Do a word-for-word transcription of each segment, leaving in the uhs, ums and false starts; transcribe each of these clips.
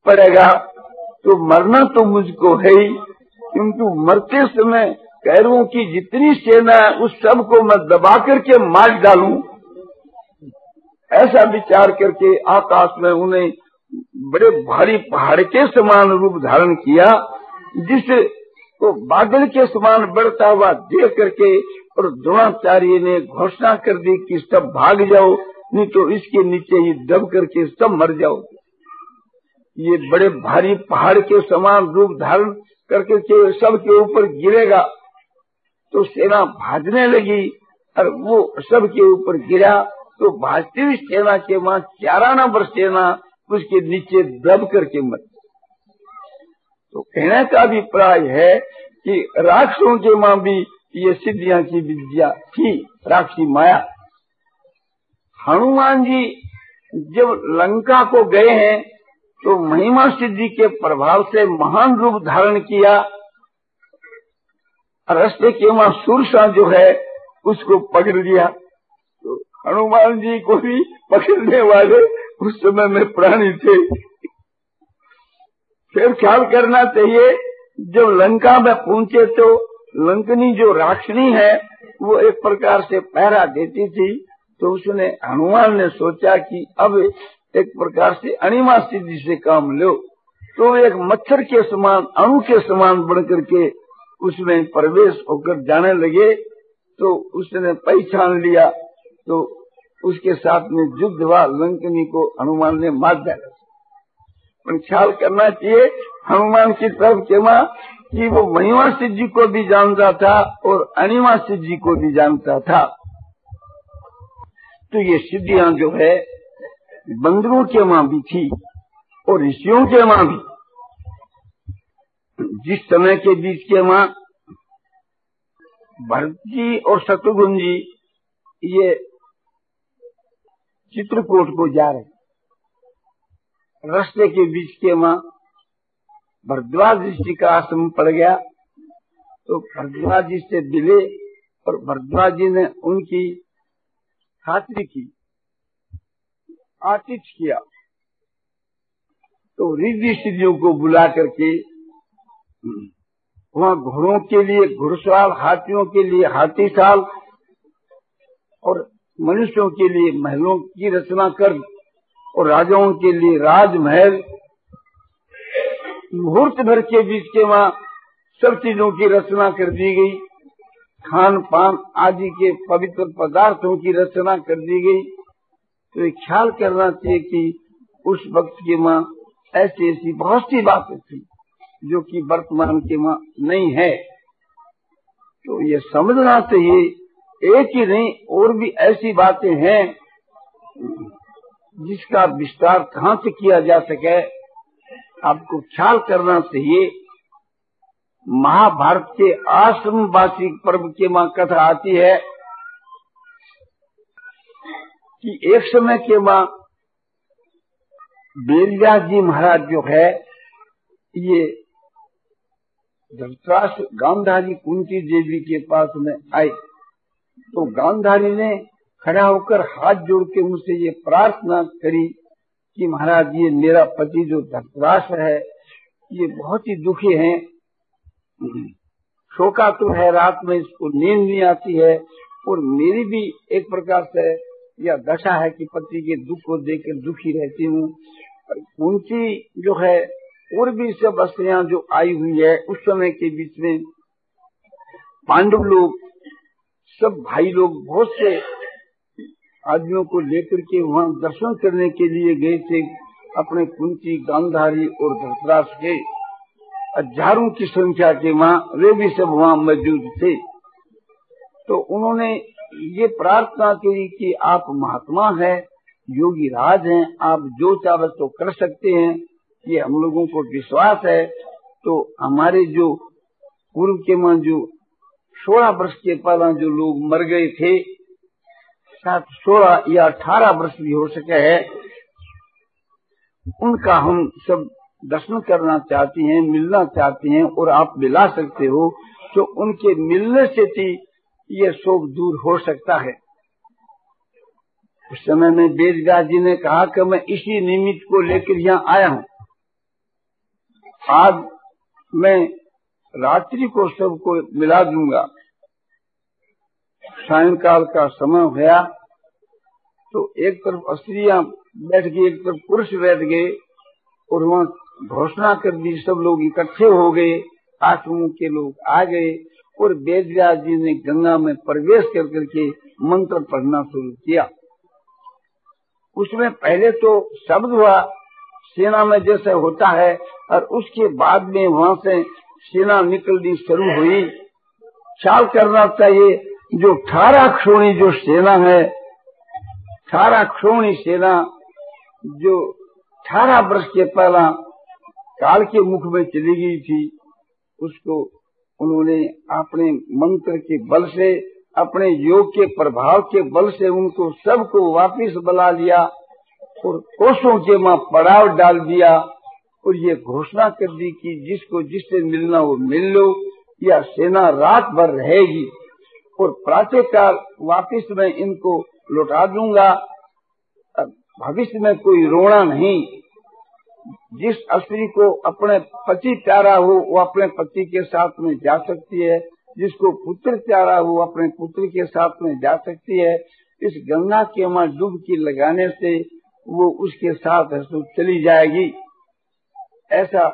पड़ेगा तो मरना तो मुझको है ही, किंतु मरते समय कैरवों की जितनी सेना है उस सब को मैं दबा करके मार डालूं, ऐसा विचार करके आकाश में उन्हें बड़े भारी पहाड़ के समान रूप धारण किया, जिसको बादल के समान बढ़ता हुआ देख करके और द्रोणाचार्य ने घोषणा कर दी कि सब भाग जाओ, नहीं तो इसके नीचे ही दब करके सब मर जाओ। ये बड़े भारी पहाड़ के समान रूप धारण करके के सबके ऊपर गिरेगा, तो सेना भागने लगी और वो सबके ऊपर गिरा, तो भाजती हुई सेना के वहां चारा नंबर सेना उसके नीचे दब करके मर। तो कहने का अभिप्राय है कि राक्षसों के मां भी ये सिद्धियां की विद्या थी, राक्षसी माया। हनुमान जी जब लंका को गए हैं तो महिमा सिद्धि के प्रभाव से महान रूप धारण किया, रास्ते के वहां सुरसा जो है उसको पकड़ लिया। तो हनुमान जी को भी पकड़ने वाले उस समय में प्राणी थे। फिर ख्याल करना चाहिए, जब लंका में पहुंचे तो लंकनी जो राक्षनी है वो एक प्रकार से पहरा देती थी, तो उसने हनुमान ने सोचा कि अब एक प्रकार से अणिमा सिद्धि से काम लो, तो एक मच्छर के समान अणु के समान बढ़कर के उसमें प्रवेश होकर जाने लगे। तो उसने पहचान लिया, तो उसके साथ में युद्ध हुआ, लंकनी को हनुमान ने मार दिया। पर ख्याल करना चाहिए हनुमान की तरफ के मां कि वो महिमा सिद्धि को भी जानता था और अणिमा सिद्धि को भी जानता था। तो ये सिद्धियां जो है बंदरों के मां भी थी और ऋषियों के मां भी। जिस समय के बीच के मां भरत जी और शत्रुघ्न जी ये चित्रकूट को जा रहे, रास्ते के बीच के मां भरद्वाज ऋषि का आश्रम पड़ गया, तो भरद्वाज जी से मिले और भरद्वाज जी ने उनकी खातिरी की, आतिथ्य किया। तो रिद्धि सिद्धियों को बुला करके वहाँ घोड़ों के लिए घुड़सवार, हाथियों के लिए हाथीसाल और मनुष्यों के लिए महलों की रचना कर और राजाओं के लिए राजमहल, मुहूर्त भर के बीच के वहाँ सब चीजों की रचना कर दी गई, खान पान आदि के पवित्र पदार्थों की रचना कर दी गई। तो ये ख्याल करना चाहिए कि उस वक्त के मां ऐसी ऐसी बहुत सी बातें थी जो कि वर्तमान के मां नहीं है। तो ये समझना चाहिए, एक ही नहीं और भी ऐसी बातें हैं जिसका विस्तार कहाँ से किया जा सके। आपको ख्याल करना चाहिए, महाभारत के आश्रम वार्षिक पर्व के मां कथा आती है कि एक समय के मां वेदव्यास जी महाराज जो है ये धृतराष्ट्र गांधारी कुंती देवी के पास में आए, तो गांधारी ने खड़ा होकर हाथ जोड़ के उनसे ये प्रार्थना करी कि महाराज ये मेरा पति जो धृतराष्ट्र है ये बहुत ही दुखी है, शोकातुर है, रात में इसको नींद नहीं आती है और मेरी भी एक प्रकार से यह दशा है कि पति के दुख को देखकर दुखी रहती हूँ। कुंती जो है और भी सब स्त्रियां जो आई हुई है, उस समय के बीच में पांडव लोग सब भाई लोग बहुत से आदमियों को लेकर के वहाँ दर्शन करने के लिए गए थे। अपने कुंती, गांधारी और धृतराष्ट्र के हजारों की संख्या के वहाँ वे भी सब वहाँ मौजूद थे। तो उन्होंने ये प्रार्थना की कि आप महात्मा हैं, योगी राज हैं, आप जो चाहे तो कर सकते हैं, ये हम लोगों को विश्वास है। तो हमारे जो पूर्व के मां जो सोलह वर्ष के पहले जो लोग मर गए थे, शायद सोलह या अठारह वर्ष भी हो सके है, उनका हम सब दर्शन करना चाहते हैं, मिलना चाहते हैं और आप मिला सकते हो, तो उनके मिलने से ही ये शोक दूर हो सकता है। उस समय में वेदव्यास जी ने कहा कि मैं इसी निमित्त को लेकर यहाँ आया हूँ। आज मैं रात्रि को सबको मिला दूंगा। सायंकाल का समय गया तो एक तरफ स्त्रियां बैठ गई, एक तरफ पुरुष बैठ गए और वहाँ घोषणा कर दी। सब लोग इकट्ठे हो गए, आश्रमों के लोग आ गए और वेद व्यास जी ने गंगा में प्रवेश कर करके मंत्र पढ़ना शुरू किया। उसमें पहले तो शब्द हुआ सेना में जैसे होता है, और उसके बाद में वहाँ से सेना निकलनी शुरू हुई। ख्याल करना चाहिए, जो अठारह क्षोणी जो सेना है, अठारह क्षोणी सेना जो अठारह वर्ष के पहला काल के मुख में चली गई थी, उसको उन्होंने अपने मंत्र के बल से, अपने योग के प्रभाव के बल से उनको सबको वापिस बुला लिया और कोसों के मां पड़ाव डाल दिया और ये घोषणा कर दी कि जिसको जिससे मिलना वो मिल लो, या सेना रात भर रहेगी और प्रातः काल वापिस मैं इनको लौटा दूंगा। भविष्य में कोई रोना नहीं। जिस स्त्री को अपने पति प्यारा हो वो अपने पति के साथ में जा सकती है, जिसको पुत्र प्यारा हो अपने पुत्र के साथ में जा सकती है। इस गंगा के मां डुबकी लगाने से वो उसके साथ है तो चली जाएगी। ऐसा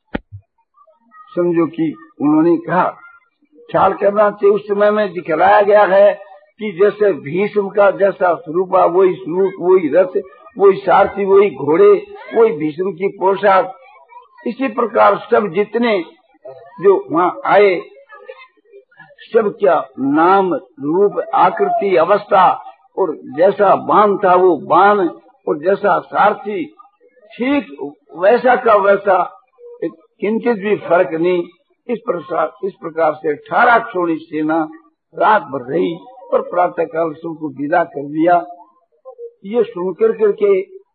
समझो कि उन्होंने कहा। ख्याल करना चाहिए, उस समय में दिखलाया गया है कि जैसे भीष्म का जैसा स्वरूप, वही स्वरूप, वही रथ, वही सारथी, वही घोड़े, वही भीष्म की पोशाक, इसी प्रकार सब जितने जो वहाँ आए सब क्या नाम, रूप, आकृति, अवस्था और जैसा बाण था वो बाण और जैसा सारथी ठीक वैसा का वैसा, किंचित भी फर्क नहीं। इस प्रकार इस प्रकार से अठारह क्षोणी सेना रात भर रही और प्रातः काल सबको विदा कर दिया। ये सुनकर करके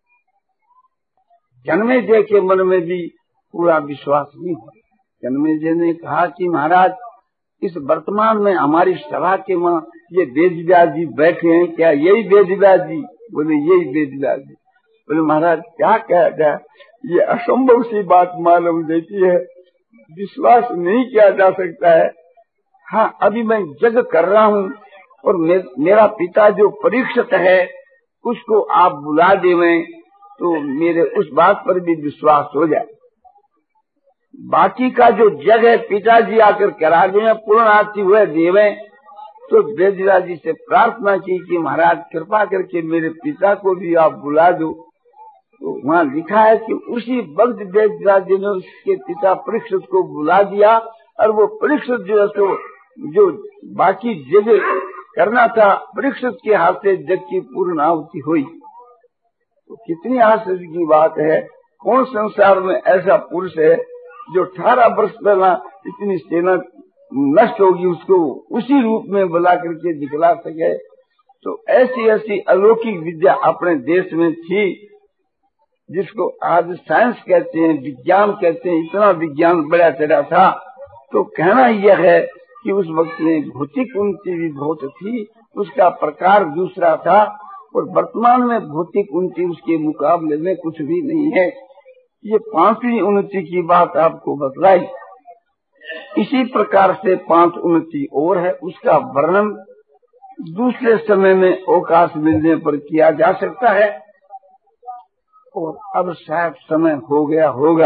जन्मेजय के मन में भी पूरा विश्वास नहीं हुआ। जन्मेजय ने कहा कि महाराज, इस वर्तमान में हमारी सभा के मां ये वेद व्यास जी बैठे हैं, क्या यही वेद व्यास जी? बोले यही वेद व्यास जी। बोले महाराज क्या कहा जाए, ये असंभव सी बात मालूम देती है, विश्वास नहीं किया जा सकता है। हाँ, अभी मैं यज्ञ कर रहा हूँ और मे, मेरा पिता जो परीक्षित है उसको आप बुला देवें तो मेरे उस बात पर भी विश्वास हो जाए। बाकी का जो जग है पिताजी आकर करा दें, पूर्ण आरती हुए देवें। तो वेदव्यास जी से प्रार्थना की कि महाराज कृपा करके मेरे पिता को भी आप बुला दो। तो वहाँ लिखा है कि उसी वक्त वेदव्यास जी ने उसके पिता परीक्षित को बुला दिया और वो परीक्षित जो है तो जो बाकी जगह करना था परीक्षित के हाथ से जग की पूर्ण आहुति हुई। तो कितनी आश्चर्य की बात है, कौन संसार में ऐसा पुरुष है जो अठारह वर्ष पहला इतनी सेना नष्ट होगी उसको उसी रूप में बुला करके दिखला सके। तो ऐसी ऐसी अलौकिक विद्या अपने देश में थी जिसको आज साइंस कहते हैं, विज्ञान कहते हैं। इतना विज्ञान बढ़ा चढ़ा था। तो कहना यह है कि उस वक्त में भौतिक उन्नति भी बहुत थी, उसका प्रकार दूसरा था और वर्तमान में भौतिक उन्नति उसके मुकाबले में कुछ भी नहीं है। ये पांचवी उन्नति की बात आपको बतलाई। इसी प्रकार से पांच उन्नति और है, उसका वर्णन दूसरे समय में अवकाश मिलने पर किया जा सकता है। और अब शायद समय हो गया होगा।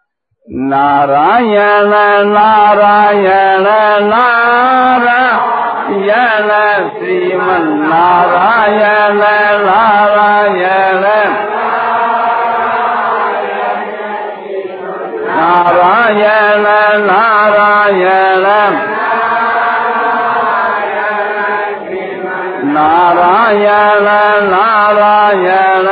नारायण नारायण नारायण श्रीमन नारायण नारायण नारायण नारायण नारायण नारायण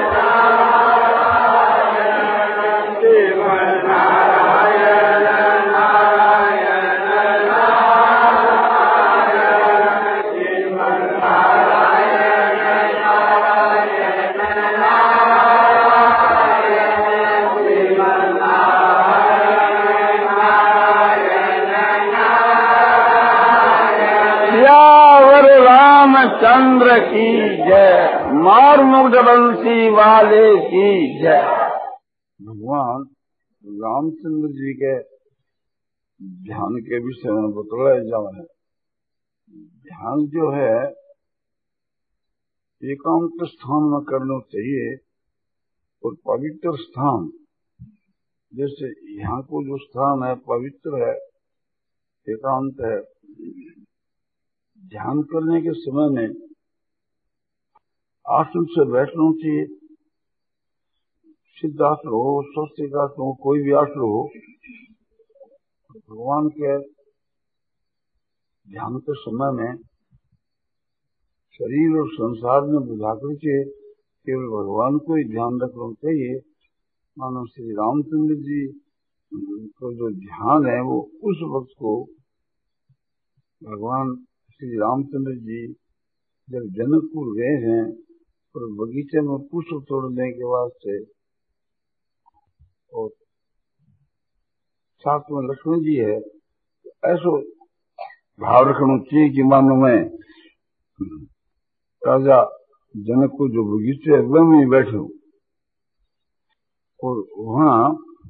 चंद्र की जय, मार मुग्ध बंसी वाले की जय। भगवान रामचंद्र जी के ध्यान के विषय में बतलाया जावा है। ध्यान जो है एकांत स्थान में करना चाहिए और पवित्र स्थान, जैसे यहाँ को जो स्थान है पवित्र है, एकांत है। ध्यान करने के समय में आसन से बैठना चाहिए, सिद्धासन हो, स्वस्तिकासन हो, कोई भी आसन हो। भगवान के ध्यान के समय में शरीर और संसार में बुझा करके केवल भगवान को ही ध्यान रखना चाहिए। मानो श्री रामचंद्र जी को जो ध्यान है वो उस वक्त को भगवान श्री रामचंद्र जी जब जनकपुर गए हैं और बगीचे में पुष्प तोड़ने के वास्ते, और साथ में लक्ष्मण जी है, तो ऐसा भाव रखना चाहिए कि मानो मैं राजा जनक को जो बगीचे है वह में बैठे हूँ और वहाँ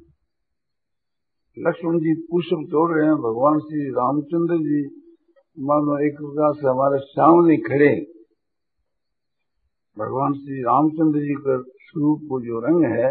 लक्ष्मण जी पुष्प तोड़ रहे हैं, भगवान श्री रामचंद्र जी मानो एक प्रकार से हमारे सामने खड़े। भगवान श्री रामचंद्र जी का स्वरूप को जो रंग है,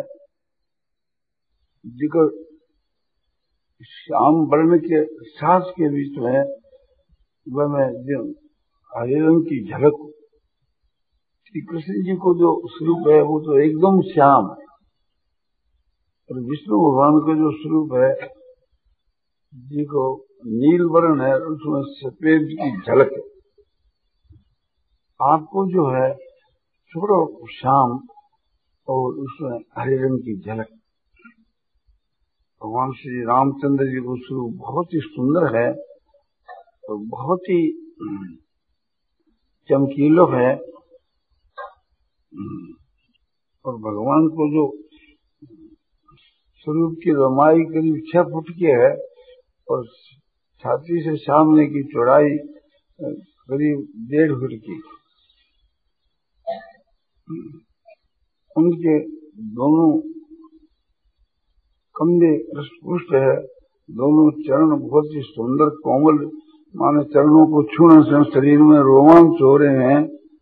जिसको श्याम वर्ण के सास के बीच में वह में जो हरे रंग की झलक, श्री कृष्ण जी को जो स्वरूप है वो तो एकदम श्याम है, और विष्णु भगवान का जो स्वरूप है जिसको नील वर्ण है, उसमें सफेद की झलक है। आपको जो है थोड़ा श्याम और उसमें हरे रंग की झलक। भगवान श्री रामचंद्र जी का स्वरूप बहुत ही सुंदर है और बहुत ही चमकीलो है, और भगवान को जो स्वरूप की लंबाई करीब छह फुट की है और छाती से सामने की चौड़ाई करीब डेढ़ फुट की। उनके दोनों कंधे रसपुष्ट है, दोनों चरण बहुत ही सुंदर कोमल, माने चरणों को छूने से शरीर में रोमांच हो रहे हैं।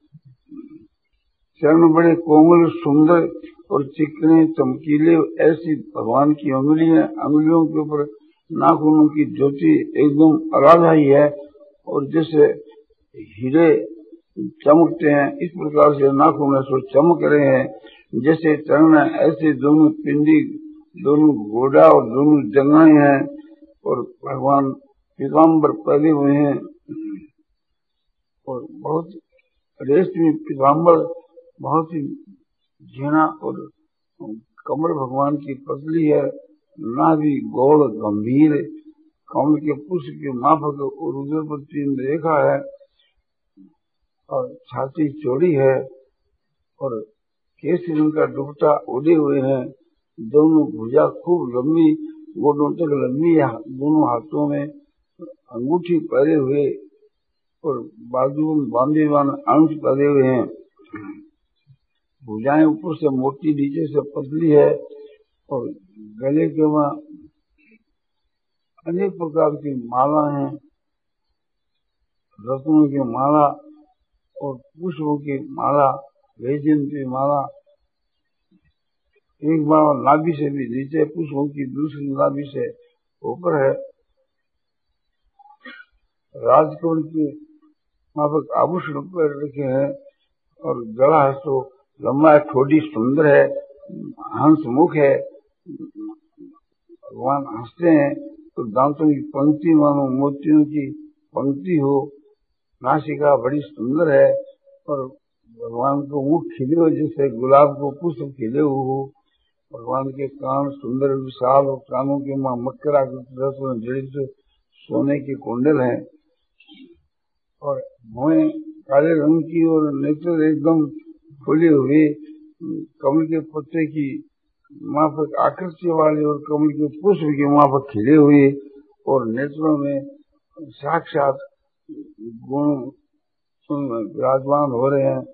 चरण बड़े कोमल सुंदर और चिकने चमकीले, ऐसी भगवान की अंगुलियां, अंगुलियों के ऊपर नाखूनों की ज्योति एकदम अराधाई है, और जैसे हीरे चमकते हैं इस प्रकार से नाखून सो चमक रहे हैं। जैसे चरण ऐसे दोनों पिंडी, दोनों घोड़ा और दोनों जंगाएं हैं, और भगवान पीताम्बर पहने हुए हैं, और बहुत रेशमी पीताम्बर बहुत ही झीना, और कमर भगवान की पतली है, नाभि गौड़ गंभीर, कमल के पुष्प के माफक और उधर पर तीन रेखा है, और छाती चौड़ी है, और केसरी रंग का दुपट्टा उड़े हुए हैं। दोनों भुजा खूब लंबी, गोडों तक लंबी है, दोनों हाथों में अंगूठी पहने हुए और बाजू में बांधे हुए अंश पहने हुए हैं। भुजाएं ऊपर से मोटी, नीचे से पतली है, और गले के वहाँ अनेक प्रकार की माला हैं, रत्नों की माला और पुष्पों की माला, रेजिन की माला। एक बार नाभि से भी नीचे पुष्पों की, दूसरी नाभि से ऊपर है। राजकोट के माफक आभूषण पर रखे हैं, और गला है तो लंबा है, ठोड़ी सुंदर है, हंस मुख है, भगवान हंसते हैं तो दांतों की पंक्ति मानो मोतियों की पंक्ति हो, नासिका बड़ी सुंदर है, और भगवान को मुख खिले हो जैसे गुलाब को पुष्प खिले हो। भगवान के कान सुंदर विशाल, और कानों के मां मकरा जड़ित सोने के कुंडल हैं, और भौएं काले रंग की, और नेत्र एकदम खुले हुए, कमल के पत्ते की माफक आकृति वाले और कमल के पुष्प की माफक खिले हुए, और नेत्रों में साक्षात गुण विराजमान हो रहे हैं।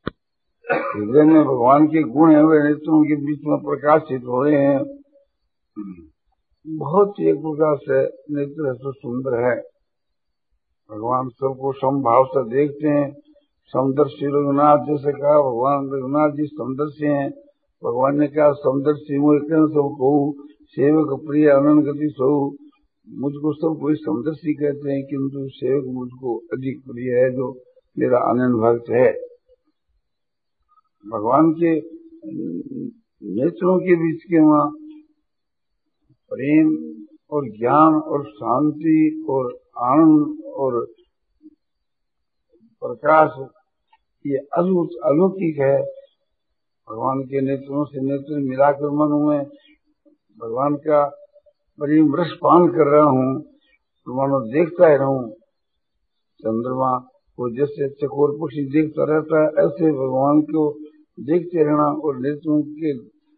हृदय में भगवान के गुण है, वे नेत्रों के बीच में प्रकाशित हो रहे हैं। बहुत ही एक प्रकार से नेत्र तो सुंदर है। भगवान सबको समभाव से देखते हैं। समदर्शी रघुनाथ जैसे कहा, भगवान रघुनाथ जी समदर्शी हैं। भगवान ने कहा समदर्शी मुझे सब कहू, सेवक प्रिय अनंत गति सहु। मुझको सब कोई समदर्शी कहते हैं, किंतु सेवक मुझको अधिक प्रिय है, जो मेरा आनंद भक्त है। भगवान के नेत्रों के बीच के वहाँ प्रेम और ज्ञान और शांति और आनंद और प्रकाश, ये अद्भुत अलौकिक है। भगवान के नेत्रों से नेत्र मिलाकर मन में भगवान का प्रेम रस पान कर रहा हूँ, तो मानो देखता ही रहूं। चंद्रमा को जैसे चकोर पक्षी देखता रहता है, ऐसे भगवान को देखते रहना और नेत्रों के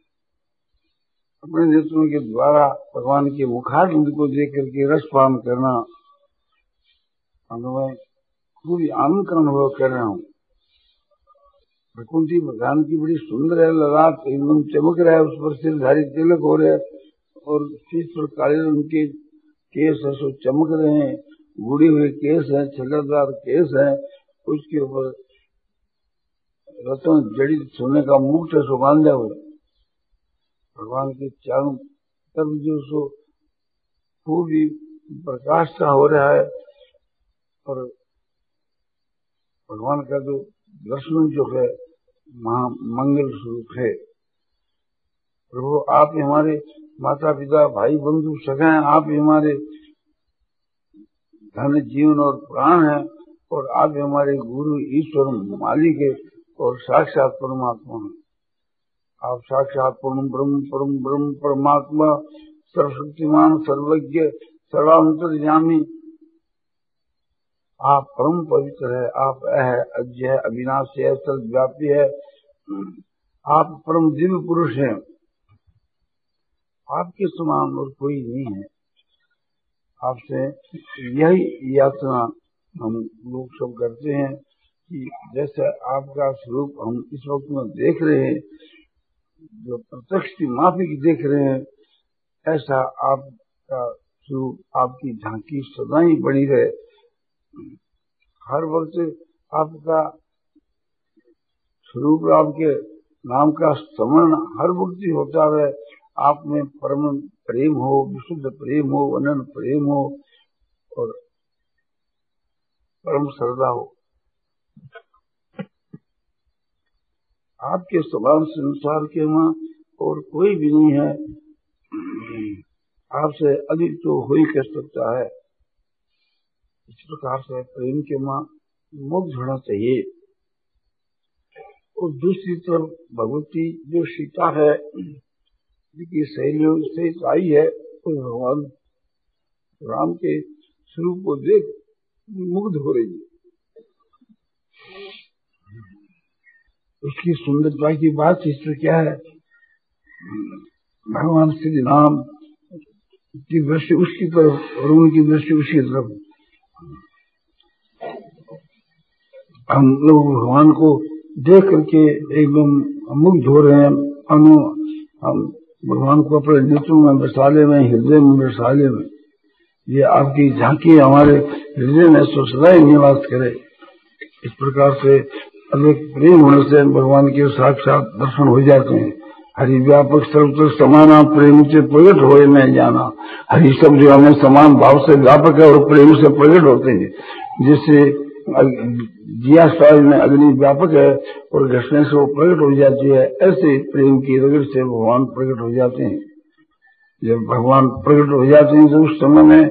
अपने नेत्रों के द्वारा भगवान के मुखारविंद को देख करके रस पान करना, मैं पूरी आनंद का अनुभव कर रहा हूँ। वैकुंठी भगवान की बड़ी सुंदर है, ललाट एकदम चमक रहा है, उस पर सिरधारी तिलक हो रहे और शीश पर काले रंग के केस है, सो चमक रहे हैं। बूढ़े हुए केस है, छलकदार केस है, उसके ऊपर रत्न जड़ित सोने का मुकुट है, सो बांधा हुआ। भगवान के चारों तरफ जो सो पूरी प्रकाश सा हो रहा है और भगवान का जो दर्शन जो है महा मंगल स्वरूप है। प्रभु आप ही हमारे माता पिता भाई बंधु सगा हैं, आप ही हमारे धन जीवन और प्राण है, और आप ही हमारे गुरु ईश्वर मालिक है और साक्षात परमात्मा है। आप साक्षात परम ब्रह्म परम ब्रह्म परमात्मा, सर्वशक्तिमान सर्वज्ञ सर्वांतर्यामी, आप परम पवित्र है, आप है अज्ञ है, अविनाशी है, सर्वव्यापी है, आप परम दिव्य पुरुष हैं। आपके समान और कोई नहीं है। आपसे यही याचना हम लोग सब करते हैं कि जैसे आपका स्वरूप हम इस वक्त में देख रहे हैं, जो प्रत्यक्ष की माफिक देख रहे हैं, ऐसा आपका स्वरूप, आपकी झांकी सदा ही बनी रहे। हर वक्त आपका स्वरूप, आपके नाम का स्मरण हर वक्त ही होता है। आप में परम प्रेम हो, विशुद्ध प्रेम हो, अनंत प्रेम हो और परम श्रद्धा हो। आपके समान संसार के वहाँ और कोई भी नहीं है। आपसे अधिक तो हो ही कर सकता है। इस प्रकार से प्रेम के मां मुग्ध होना चाहिए। और दूसरी तरफ भगवती जो सीता है, जिनकी सहेलियों से आई है, तो भगवान राम के स्वरूप को देख मुग्ध हो रही है। उसकी सुंदरता की बात इसमें क्या है? भगवान श्री राम की दृष्टि उसकी तरफ और उनकी दृष्टि उसकी तरफ। हम लोग भगवान को देख करके एकदम मुग्ध हो रहे हैं। हम हम भगवान को अपने नेत्रों में बसा ले में, हृदय में बसा ले में। ये आपकी झांकी हमारे हृदय में सदा ही निवास करे। इस प्रकार से अधिक प्रेम होने से भगवान के साक्षात दर्शन हो जाते हैं। हरि व्यापक सर्वत्र समाना, प्रेम से प्रकट होए में जाना। हरि सब जो हमें समान भाव से व्यापक है और प्रेम से प्रकट होते हैं। जैसे जिया स्वाय में अग्नि व्यापक है और घसने से वो प्रकट हो जाती है, ऐसे प्रेम की रगड़ से भगवान प्रकट हो जाते हैं। जब भगवान प्रकट हो जाते हैं तो उस समय में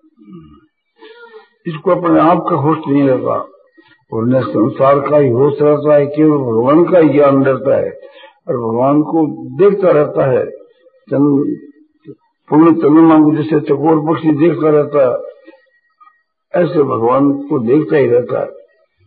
इसको अपने आप का होश नहीं रहता और न संसार का ही होश रहता है, केवल भगवान का ही ज्ञान रहता है और भगवान को देखता रहता है। पूर्ण चंद्रमा को जैसे चकोर पक्षी देखता रहता है, ऐसे भगवान को देखता ही रहता है।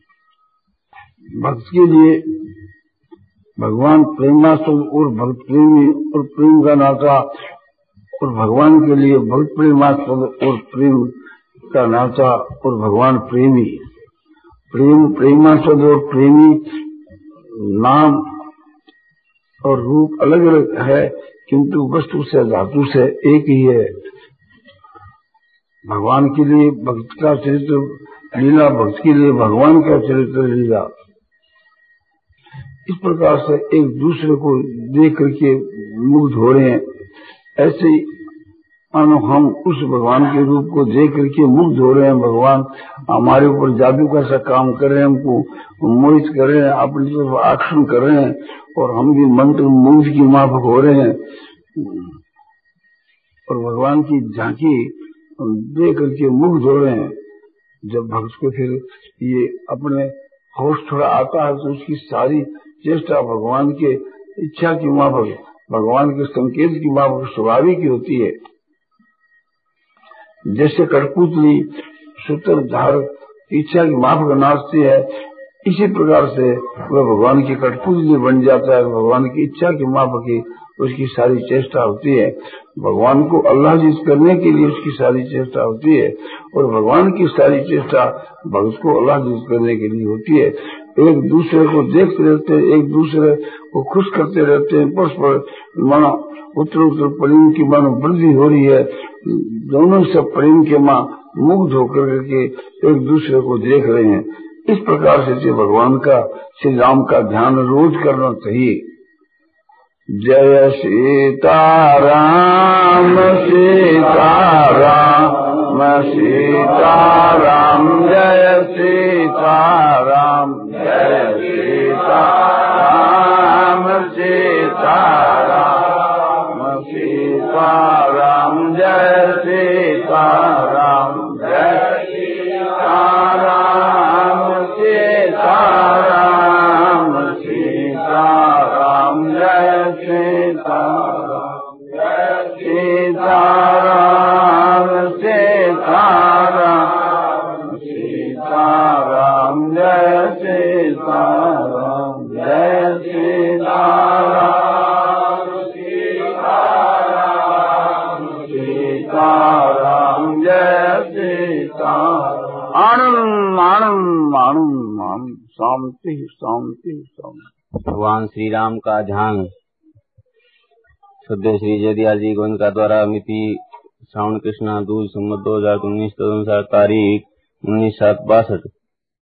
भक्त के लिए भगवान प्रेमास्पद और भक्त प्रेमी और प्रेम का नाता, और भगवान के लिए भक्त प्रेमास्पद और प्रेम का नाता और भगवान प्रेमी। प्रेम प्रेमास्पद और प्रेमी नाम और रूप अलग अलग है, किंतु वस्तु से धातु से एक ही है। भगवान के लिए भक्त का चरित्र लीला, भक्त के लिए भगवान का चरित्र लीला। इस प्रकार से एक दूसरे को देख करके मुग्ध हो रहे हैं। ऐसे ही मानो हम उस भगवान के रूप को देख करके मुग्ध हो रहे हैं। भगवान हमारे ऊपर जादू का सा काम कर रहे हैं, हमको मोहित कर रहे हैं, अपनी तरफ आकर्षण कर रहे हैं, और हम भी मंत्र मुग्ध की माफक हो रहे हैं। और भगवान की झांकी देख करके मुग्ध हो रहे हैं। जब भक्त को फिर ये अपने होश थोड़ा आता है तो उसकी सारी चेष्टा भगवान के इच्छा की माफक, भगवान के संकेत की माफक स्वाभाविक ही होती है। जैसे कठपुतली सूत्र धार इच्छा की माफक नाचती है, इसी प्रकार से वह भगवान की कठपुतली बन जाता है। भगवान की इच्छा की माफक ही उसकी सारी चेष्टा होती है। भगवान को अल्लाहजीत करने के लिए उसकी सारी चेष्टा होती है, और भगवान की सारी चेष्टा भक्त को अल्लाहजीत करने के लिए होती है। एक दूसरे को देखते रहते हैं, एक दूसरे को खुश करते रहते हैं। परस्पर मानो उत्तर उत्तर प्रेम की मानो वृद्धि हो रही है। दोनों सब प्रेम के मां मुग्ध होकर के एक दूसरे को देख रहे हैं। इस प्रकार से भगवान का, श्री राम का ध्यान रोज करना चाहिए। जय सीताराम सीताराम सीताराम जय सीताराम जय सीताराम सीताराम सीताराम जय सीताराम जय सीताराम सीताराम सीताराम जय सीताराम सीताराम सीताराम सीताराम जय सीताराम जय सीताराम सीताराम सीताराम जय सीताराम। आनंद आनंद आनंद आनंद, शांति शांति शांति। भगवान श्री राम का ध्यान शुद्ध श्री जयदयाल जी गोविंद का द्वारा मिति श्रावण कृष्णा दूज संवत दो हजार उन्नीस तदनुसार तारीख उन्नीस सात बासठ